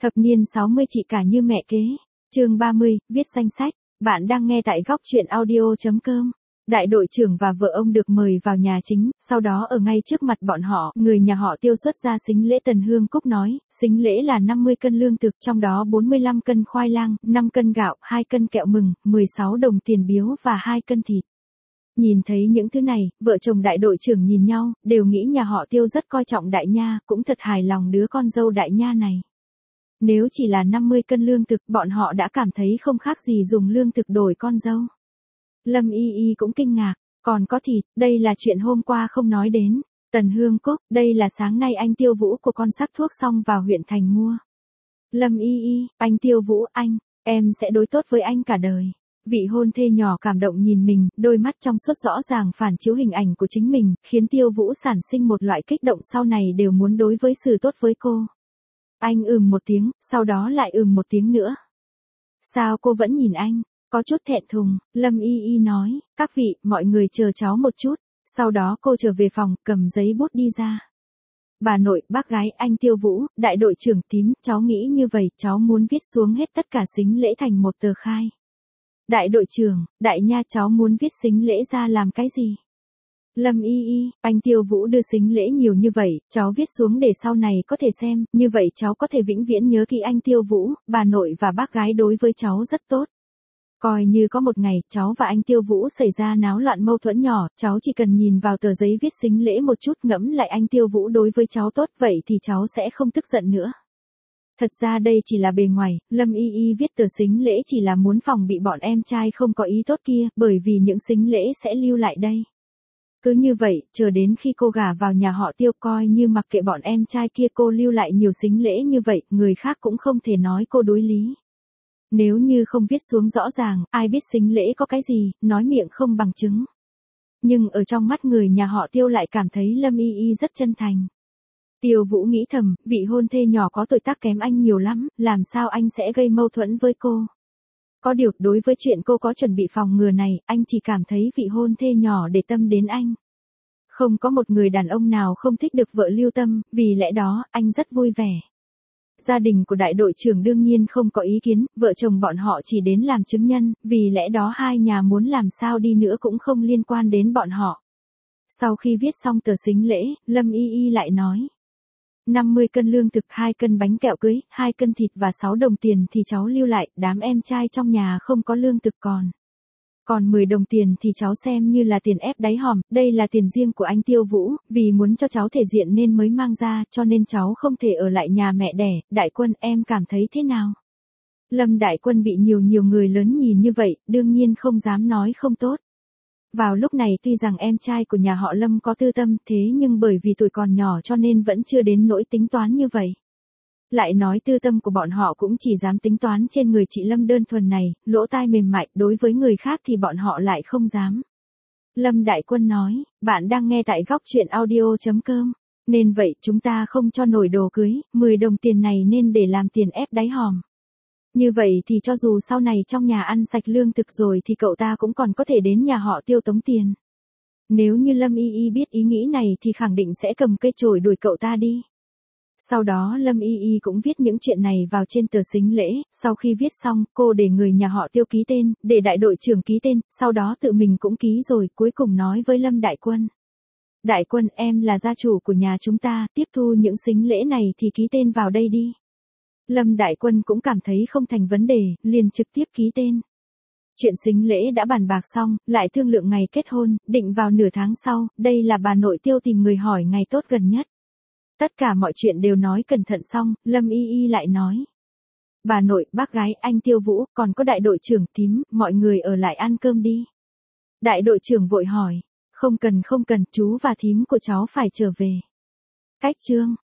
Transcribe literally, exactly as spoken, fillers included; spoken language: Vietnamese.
Thập niên sáu mươi chị cả như mẹ kế. Chương ba mươi, viết danh sách. Bạn đang nghe tại góc truyện audio chấm com. Đại đội trưởng và vợ ông được mời vào nhà chính, sau đó ở ngay trước mặt bọn họ, người nhà họ Tiêu xuất ra sính lễ. Tần Hương Cúc nói, sính lễ là năm mươi cân lương thực, trong đó bốn mươi lăm cân khoai lang, năm cân gạo, hai cân kẹo mừng, mười sáu đồng tiền biếu và hai cân thịt. Nhìn thấy những thứ này, vợ chồng đại đội trưởng nhìn nhau, đều nghĩ nhà họ Tiêu rất coi trọng đại nha, cũng thật hài lòng đứa con dâu đại nha này. Nếu chỉ là năm mươi cân lương thực, bọn họ đã cảm thấy không khác gì dùng lương thực đổi con dâu. Lâm Y Y cũng kinh ngạc, còn có thịt, đây là chuyện hôm qua không nói đến. Tần Hương Cúc, đây là sáng nay anh Tiêu Vũ của con sắc thuốc xong vào huyện thành mua. Lâm Y Y, anh Tiêu Vũ, anh, em sẽ đối tốt với anh cả đời. Vị hôn thê nhỏ cảm động nhìn mình, đôi mắt trong suốt rõ ràng phản chiếu hình ảnh của chính mình, khiến Tiêu Vũ sản sinh một loại kích động sau này đều muốn đối với xử tốt với cô. Anh ừm một tiếng, sau đó lại ừm một tiếng nữa. Sao cô vẫn nhìn anh? Có chút thẹn thùng, Lâm Y Y nói, các vị, mọi người chờ cháu một chút. Sau đó cô trở về phòng, cầm giấy bút đi ra. Bà nội, bác gái, anh Tiêu Vũ, đại đội trưởng Tím, cháu nghĩ như vậy, cháu muốn viết xuống hết tất cả sính lễ thành một tờ khai. Đại đội trưởng, đại nha, cháu muốn viết sính lễ ra làm cái gì? Lâm Y Y, anh Tiêu Vũ đưa sính lễ nhiều như vậy, cháu viết xuống để sau này có thể xem, như vậy cháu có thể vĩnh viễn nhớ kỹ anh Tiêu Vũ, bà nội và bác gái đối với cháu rất tốt. Coi như có một ngày, cháu và anh Tiêu Vũ xảy ra náo loạn mâu thuẫn nhỏ, cháu chỉ cần nhìn vào tờ giấy viết sính lễ một chút, ngẫm lại anh Tiêu Vũ đối với cháu tốt, vậy thì cháu sẽ không tức giận nữa. Thật ra đây chỉ là bề ngoài, Lâm Y Y viết tờ sính lễ chỉ là muốn phòng bị bọn em trai không có ý tốt kia, bởi vì những sính lễ sẽ lưu lại đây. Cứ như vậy, chờ đến khi cô gả vào nhà họ Tiêu, coi như mặc kệ bọn em trai kia, cô lưu lại nhiều sính lễ như vậy, người khác cũng không thể nói cô đối lý. Nếu như không viết xuống rõ ràng, ai biết sính lễ có cái gì, nói miệng không bằng chứng. Nhưng ở trong mắt người nhà họ Tiêu lại cảm thấy Lâm Y Y rất chân thành. Tiêu Vũ nghĩ thầm, vị hôn thê nhỏ có tuổi tác kém anh nhiều lắm, làm sao anh sẽ gây mâu thuẫn với cô. Có điều, đối với chuyện cô có chuẩn bị phòng ngừa này, anh chỉ cảm thấy vị hôn thê nhỏ để tâm đến anh. Không có một người đàn ông nào không thích được vợ lưu tâm, vì lẽ đó, anh rất vui vẻ. Gia đình của đại đội trưởng đương nhiên không có ý kiến, vợ chồng bọn họ chỉ đến làm chứng nhân, vì lẽ đó hai nhà muốn làm sao đi nữa cũng không liên quan đến bọn họ. Sau khi viết xong tờ sính lễ, Lâm Y Y lại nói. năm mươi cân lương thực, hai cân bánh kẹo cưới, hai cân thịt và sáu đồng tiền thì cháu lưu lại, đám em trai trong nhà không có lương thực còn. Còn mười đồng tiền thì cháu xem như là tiền ép đáy hòm, đây là tiền riêng của anh Tiêu Vũ, vì muốn cho cháu thể diện nên mới mang ra, cho nên cháu không thể ở lại nhà mẹ đẻ. Đại Quân, em cảm thấy thế nào? Lâm Đại Quân bị nhiều nhiều người lớn nhìn như vậy, đương nhiên không dám nói không tốt. Vào lúc này tuy rằng em trai của nhà họ Lâm có tư tâm, thế nhưng bởi vì tuổi còn nhỏ cho nên vẫn chưa đến nỗi tính toán như vậy. Lại nói tư tâm của bọn họ cũng chỉ dám tính toán trên người chị Lâm đơn thuần này, lỗ tai mềm mại, đối với người khác thì bọn họ lại không dám. Lâm Đại Quân nói, bạn đang nghe tại góc truyện audio chấm com, nên vậy chúng ta không cho nổi đồ cưới, mười đồng tiền này nên để làm tiền ép đáy hòm. Như vậy thì cho dù sau này trong nhà ăn sạch lương thực rồi thì cậu ta cũng còn có thể đến nhà họ Tiêu tống tiền. Nếu như Lâm Y Y biết ý nghĩ này thì khẳng định sẽ cầm cây chổi đuổi cậu ta đi. Sau đó Lâm Y Y cũng viết những chuyện này vào trên tờ sính lễ, sau khi viết xong, cô để người nhà họ Tiêu ký tên, để đại đội trưởng ký tên, sau đó tự mình cũng ký rồi, cuối cùng nói với Lâm Đại Quân. Đại Quân, em là gia chủ của nhà chúng ta, tiếp thu những sính lễ này thì ký tên vào đây đi. Lâm Đại Quân cũng cảm thấy không thành vấn đề, liền trực tiếp ký tên. Chuyện sính lễ đã bàn bạc xong, lại thương lượng ngày kết hôn, định vào nửa tháng sau, đây là bà nội Tiêu tìm người hỏi ngày tốt gần nhất. Tất cả mọi chuyện đều nói cẩn thận xong, Lâm Y Y lại nói. Bà nội, bác gái, anh Tiêu Vũ, còn có đại đội trưởng Tím, mọi người ở lại ăn cơm đi. Đại đội trưởng vội hỏi, không cần không cần, chú và thím của cháu phải trở về. Cách chương.